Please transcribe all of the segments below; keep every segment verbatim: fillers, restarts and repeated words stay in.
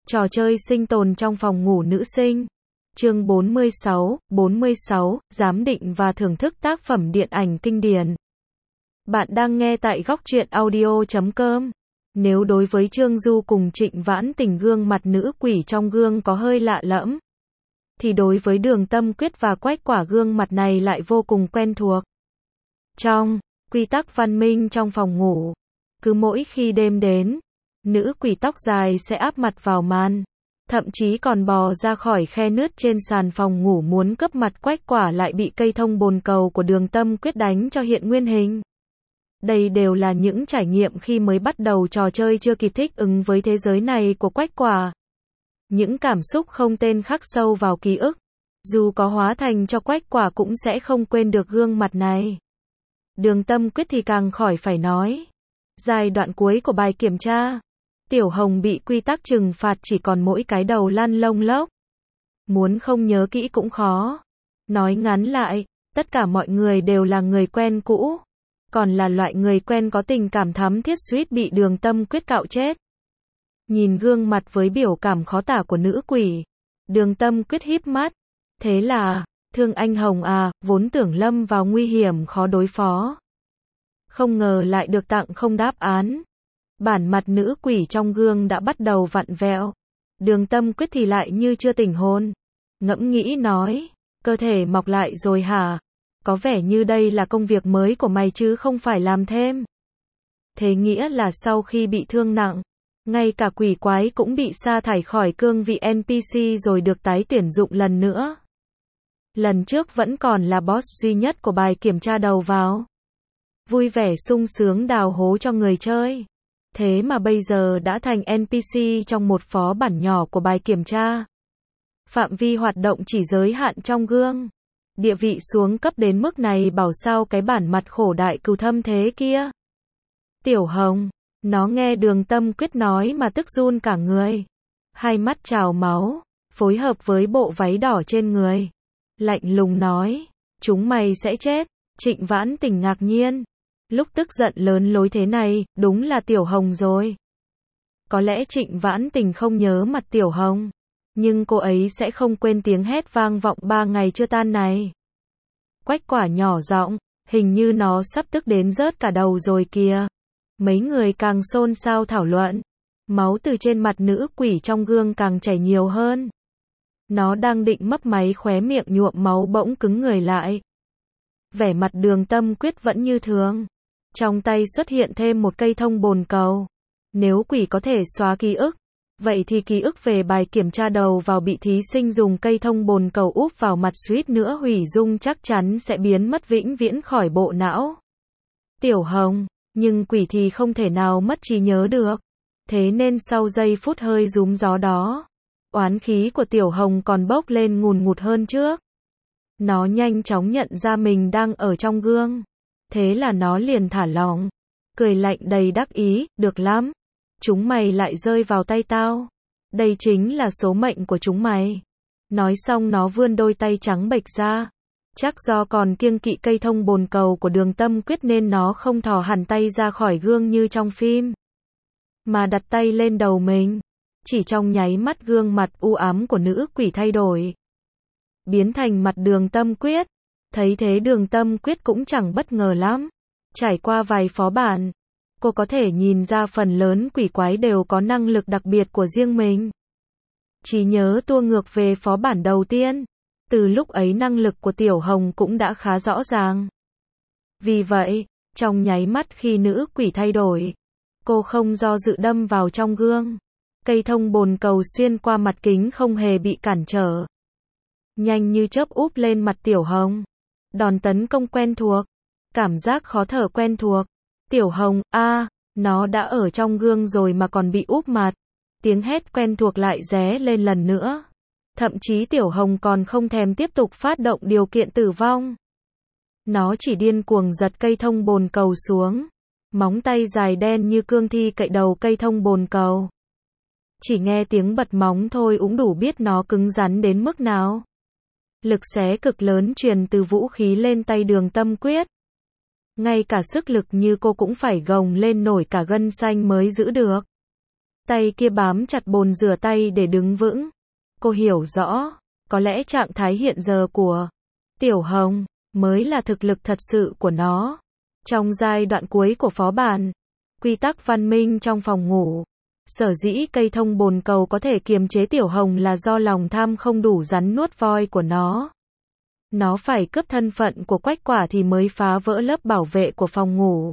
Trò chơi sinh tồn trong phòng ngủ nữ sinh. Chương bốn mươi sáu, bốn mươi sáu, giám định và thưởng thức tác phẩm điện ảnh kinh điển. Bạn đang nghe tại góc truyện audio chấm com. Nếu đối với Trương Du cùng Trịnh Vãn Tình gương mặt nữ quỷ trong gương có hơi lạ lẫm, thì đối với Đường Tâm Quyết và Quách Quả gương mặt này lại vô cùng quen thuộc. Trong quy tắc văn minh trong phòng ngủ, cứ mỗi khi đêm đến, nữ quỷ tóc dài sẽ áp mặt vào màn, thậm chí còn bò ra khỏi khe nứt trên sàn phòng ngủ muốn cướp mặt Quách Quả lại bị cây thông bồn cầu của Đường Tâm Quyết đánh cho hiện nguyên hình. Đây đều là những trải nghiệm khi mới bắt đầu trò chơi chưa kịp thích ứng với thế giới này của Quách Quả. Những cảm xúc không tên khắc sâu vào ký ức. Dù có hóa thành cho Quách Quả cũng sẽ không quên được gương mặt này. Đường Tâm Quyết thì càng khỏi phải nói. Giai đoạn cuối của bài kiểm tra, Tiểu Hồng bị quy tắc trừng phạt chỉ còn mỗi cái đầu lăn lông lốc. Muốn không nhớ kỹ cũng khó. Nói ngắn lại, tất cả mọi người đều là người quen cũ. Còn là loại người quen có tình cảm thắm thiết suýt bị Đường Tâm Quyết cạo chết. Nhìn gương mặt với biểu cảm khó tả của nữ quỷ, Đường Tâm Quyết híp mắt. Thế là, thương anh Hồng à, vốn tưởng lâm vào nguy hiểm khó đối phó. Không ngờ lại được tặng không đáp án. Bản mặt nữ quỷ trong gương đã bắt đầu vặn vẹo. Đường Tâm Quyết thì lại như chưa tỉnh hồn. Ngẫm nghĩ nói, cơ thể mọc lại rồi hả? Có vẻ như đây là công việc mới của mày chứ không phải làm thêm. Thế nghĩa là sau khi bị thương nặng, ngay cả quỷ quái cũng bị sa thải khỏi cương vị en pê xê rồi được tái tuyển dụng lần nữa. Lần trước vẫn còn là boss duy nhất của bài kiểm tra đầu vào. Vui vẻ sung sướng đào hố cho người chơi. Thế mà bây giờ đã thành en pê xê trong một phó bản nhỏ của bài kiểm tra. Phạm vi hoạt động chỉ giới hạn trong gương. Địa vị xuống cấp đến mức này bảo sao cái bản mặt khổ đại cừu thâm thế kia. Tiểu Hồng, nó nghe Đường Tâm Quyết nói mà tức run cả người. Hai mắt trào máu, phối hợp với bộ váy đỏ trên người. Lạnh lùng nói, chúng mày sẽ chết. Trịnh Vãn Tình ngạc nhiên. Lúc tức giận lớn lối thế này, đúng là Tiểu Hồng rồi. Có lẽ Trịnh Vãn Tình không nhớ mặt Tiểu Hồng, nhưng cô ấy sẽ không quên tiếng hét vang vọng ba ngày chưa tan này. Quách Quả nhỏ giọng, hình như nó sắp tức đến rớt cả đầu rồi kìa. Mấy người càng xôn xao thảo luận. Máu từ trên mặt nữ quỷ trong gương càng chảy nhiều hơn. Nó đang định mấp máy khóe miệng nhuộm máu bỗng cứng người lại. Vẻ mặt Đường Tâm Quyết vẫn như thường. Trong tay xuất hiện thêm một cây thông bồn cầu. Nếu quỷ có thể xóa ký ức, vậy thì ký ức về bài kiểm tra đầu vào bị thí sinh dùng cây thông bồn cầu úp vào mặt suýt nữa hủy dung chắc chắn sẽ biến mất vĩnh viễn khỏi bộ não. Tiểu Hồng, nhưng quỷ thì không thể nào mất trí nhớ được. Thế nên sau giây phút hơi rúm gió đó, oán khí của Tiểu Hồng còn bốc lên ngùn ngụt hơn trước. Nó nhanh chóng nhận ra mình đang ở trong gương. Thế là nó liền thả lỏng, cười lạnh đầy đắc ý, được lắm. Chúng mày lại rơi vào tay tao. Đây chính là số mệnh của chúng mày. Nói xong nó vươn đôi tay trắng bệch ra. Chắc do còn kiêng kỵ cây thông bồn cầu của Đường Tâm Quyết nên nó không thò hẳn tay ra khỏi gương như trong phim, mà đặt tay lên đầu mình. Chỉ trong nháy mắt gương mặt u ám của nữ quỷ thay đổi, biến thành mặt Đường Tâm Quyết. Thấy thế Đường Tâm Quyết cũng chẳng bất ngờ lắm. Trải qua vài phó bản, cô có thể nhìn ra phần lớn quỷ quái đều có năng lực đặc biệt của riêng mình. Chỉ nhớ tua ngược về phó bản đầu tiên. Từ lúc ấy năng lực của Tiểu Hồng cũng đã khá rõ ràng. Vì vậy, trong nháy mắt khi nữ quỷ thay đổi, cô không do dự đâm vào trong gương. Cây thông bồn cầu xuyên qua mặt kính không hề bị cản trở. Nhanh như chớp úp lên mặt Tiểu Hồng. Đòn tấn công quen thuộc. Cảm giác khó thở quen thuộc. Tiểu Hồng, a, à, nó đã ở trong gương rồi mà còn bị úp mặt. Tiếng hét quen thuộc lại ré lên lần nữa. Thậm chí Tiểu Hồng còn không thèm tiếp tục phát động điều kiện tử vong. Nó chỉ điên cuồng giật cây thông bồn cầu xuống. Móng tay dài đen như cương thi cậy đầu cây thông bồn cầu. Chỉ nghe tiếng bật móng thôi cũng đủ biết nó cứng rắn đến mức nào. Lực xé cực lớn truyền từ vũ khí lên tay Đường Tâm Quyết. Ngay cả sức lực như cô cũng phải gồng lên nổi cả gân xanh mới giữ được. tay kia bám chặt bồn rửa tay để đứng vững. Cô hiểu rõ, có lẽ trạng thái hiện giờ của Tiểu Hồng mới là thực lực thật sự của nó. Trong giai đoạn cuối của phó bản, quy tắc văn minh trong phòng ngủ, sở dĩ cây thông bồn cầu có thể kiềm chế Tiểu Hồng là do lòng tham không đủ rắn nuốt voi của nó. Nó phải cướp thân phận của Quách Quả thì mới phá vỡ lớp bảo vệ của phòng ngủ.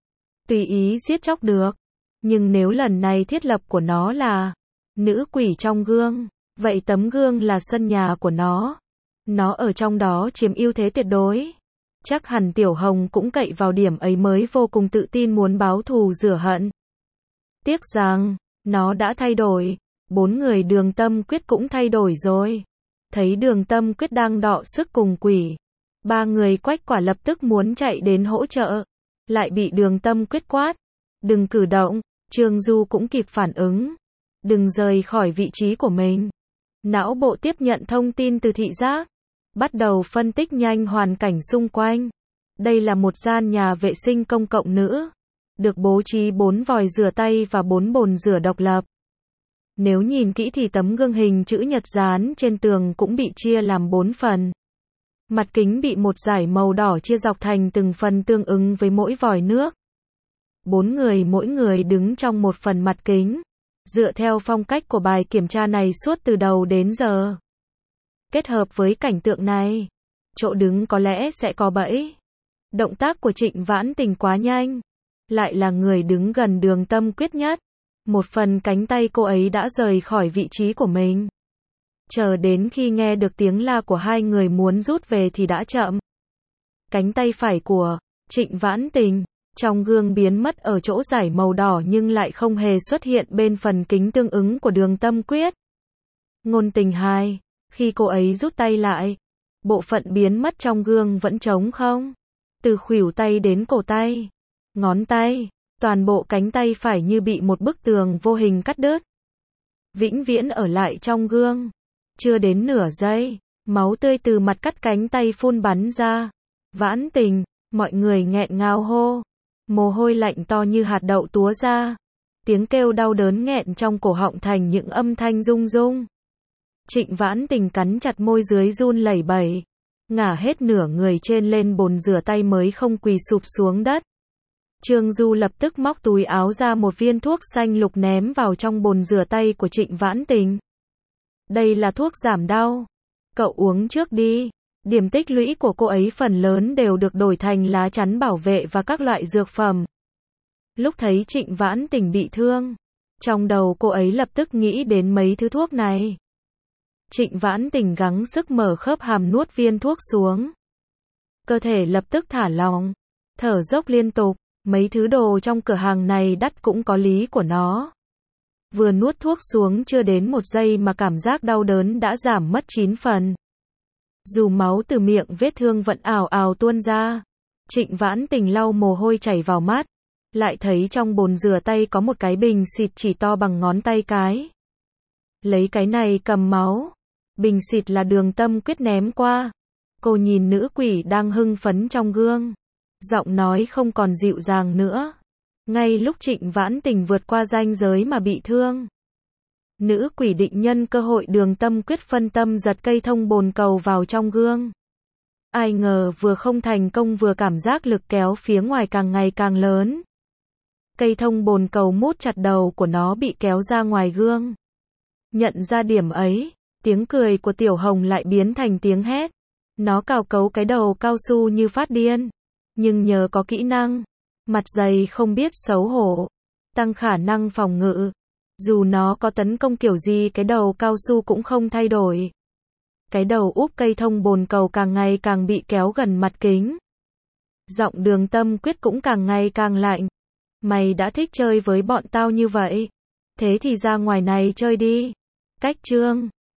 Tùy ý giết chóc được. Nhưng nếu lần này thiết lập của nó là nữ quỷ trong gương, vậy tấm gương là sân nhà của nó. Nó ở trong đó chiếm ưu thế tuyệt đối. Chắc hẳn Tiểu Hồng cũng cậy vào điểm ấy mới vô cùng tự tin muốn báo thù rửa hận. Tiếc rằng, nó đã thay đổi. Bốn người Đường Tâm Quyết cũng thay đổi rồi. Thấy Đường Tâm Quyết đang đọ sức cùng quỷ, ba người Quách Quả lập tức muốn chạy đến hỗ trợ. Lại bị Đường Tâm Quyết quát. Đừng cử động. Trương Du cũng kịp phản ứng. Đừng rời khỏi vị trí của mình. Não bộ tiếp nhận thông tin từ thị giác. Bắt đầu phân tích nhanh hoàn cảnh xung quanh. Đây là một gian nhà vệ sinh công cộng nữ. Được bố trí bốn vòi rửa tay và bốn bồn rửa độc lập. Nếu nhìn kỹ thì tấm gương hình chữ nhật dán trên tường cũng bị chia làm bốn phần. Mặt kính bị một dải màu đỏ chia dọc thành từng phần tương ứng với mỗi vòi nước. Bốn người mỗi người đứng trong một phần mặt kính. Dựa theo phong cách của bài kiểm tra này suốt từ đầu đến giờ. Kết hợp với cảnh tượng này, chỗ đứng có lẽ sẽ có bẫy. Động tác của Trịnh Vãn Tình quá nhanh. Lại là người đứng gần Đường Tâm Quyết nhất. Một phần cánh tay cô ấy đã rời khỏi vị trí của mình. Chờ đến khi nghe được tiếng la của hai người muốn rút về thì đã chậm. Cánh tay phải của Trịnh Vãn Tình trong gương biến mất ở chỗ dải màu đỏ nhưng lại không hề xuất hiện bên phần kính tương ứng của Đường Tâm Quyết. Ngôn tình hai, khi cô ấy rút tay lại, bộ phận biến mất trong gương vẫn trống không. Từ khuỷu tay đến cổ tay, ngón tay, toàn bộ cánh tay phải như bị một bức tường vô hình cắt đứt. Vĩnh viễn ở lại trong gương. Chưa đến nửa giây, máu tươi từ mặt cắt cánh tay phun bắn ra. Vãn Tình, mọi người nghẹn ngào hô. Mồ hôi lạnh to như hạt đậu túa ra. Tiếng kêu đau đớn nghẹn trong cổ họng thành những âm thanh rung rung. Trịnh Vãn Tình cắn chặt môi dưới run lẩy bẩy. Ngả hết nửa người trên lên bồn rửa tay mới không quỳ sụp xuống đất. Trương Du lập tức móc túi áo ra một viên thuốc xanh lục ném vào trong bồn rửa tay của Trịnh Vãn Tình. Đây là thuốc giảm đau. Cậu uống trước đi. Điểm tích lũy của cô ấy phần lớn đều được đổi thành lá chắn bảo vệ và các loại dược phẩm. Lúc thấy Trịnh Vãn Tình bị thương, trong đầu cô ấy lập tức nghĩ đến mấy thứ thuốc này. Trịnh Vãn Tình gắng sức mở khớp hàm nuốt viên thuốc xuống. Cơ thể lập tức thả lỏng, thở dốc liên tục. Mấy thứ đồ trong cửa hàng này đắt cũng có lý của nó. Vừa nuốt thuốc xuống chưa đến một giây mà cảm giác đau đớn đã giảm mất chín phần. Dù máu từ miệng vết thương vẫn ào ào tuôn ra, Trịnh Vãn Tình lau mồ hôi chảy vào mắt, lại thấy trong bồn rửa tay có một cái bình xịt chỉ to bằng ngón tay cái. Lấy cái này cầm máu. Bình xịt là Đường Tâm Quyết ném qua. Cô nhìn nữ quỷ đang hưng phấn trong gương. Giọng nói không còn dịu dàng nữa. Ngay lúc Trịnh Vãn Tình vượt qua ranh giới mà bị thương, nữ quỷ định nhân cơ hội Đường Tâm Quyết phân tâm giật cây thông bồn cầu vào trong gương. Ai ngờ vừa không thành công vừa cảm giác lực kéo phía ngoài càng ngày càng lớn. Cây thông bồn cầu mút chặt đầu của nó bị kéo ra ngoài gương. Nhận ra điểm ấy, tiếng cười của Tiểu Hồng lại biến thành tiếng hét. Nó cào cấu cái đầu cao su như phát điên. Nhưng nhờ có kỹ năng, mặt dày không biết xấu hổ, tăng khả năng phòng ngự. Dù nó có tấn công kiểu gì cái đầu cao su cũng không thay đổi. Cái đầu úp cây thông bồn cầu càng ngày càng bị kéo gần mặt kính. Giọng Đường Tâm Quyết cũng càng ngày càng lạnh. Mày đã thích chơi với bọn tao như vậy. Thế thì ra ngoài này chơi đi. Cách chương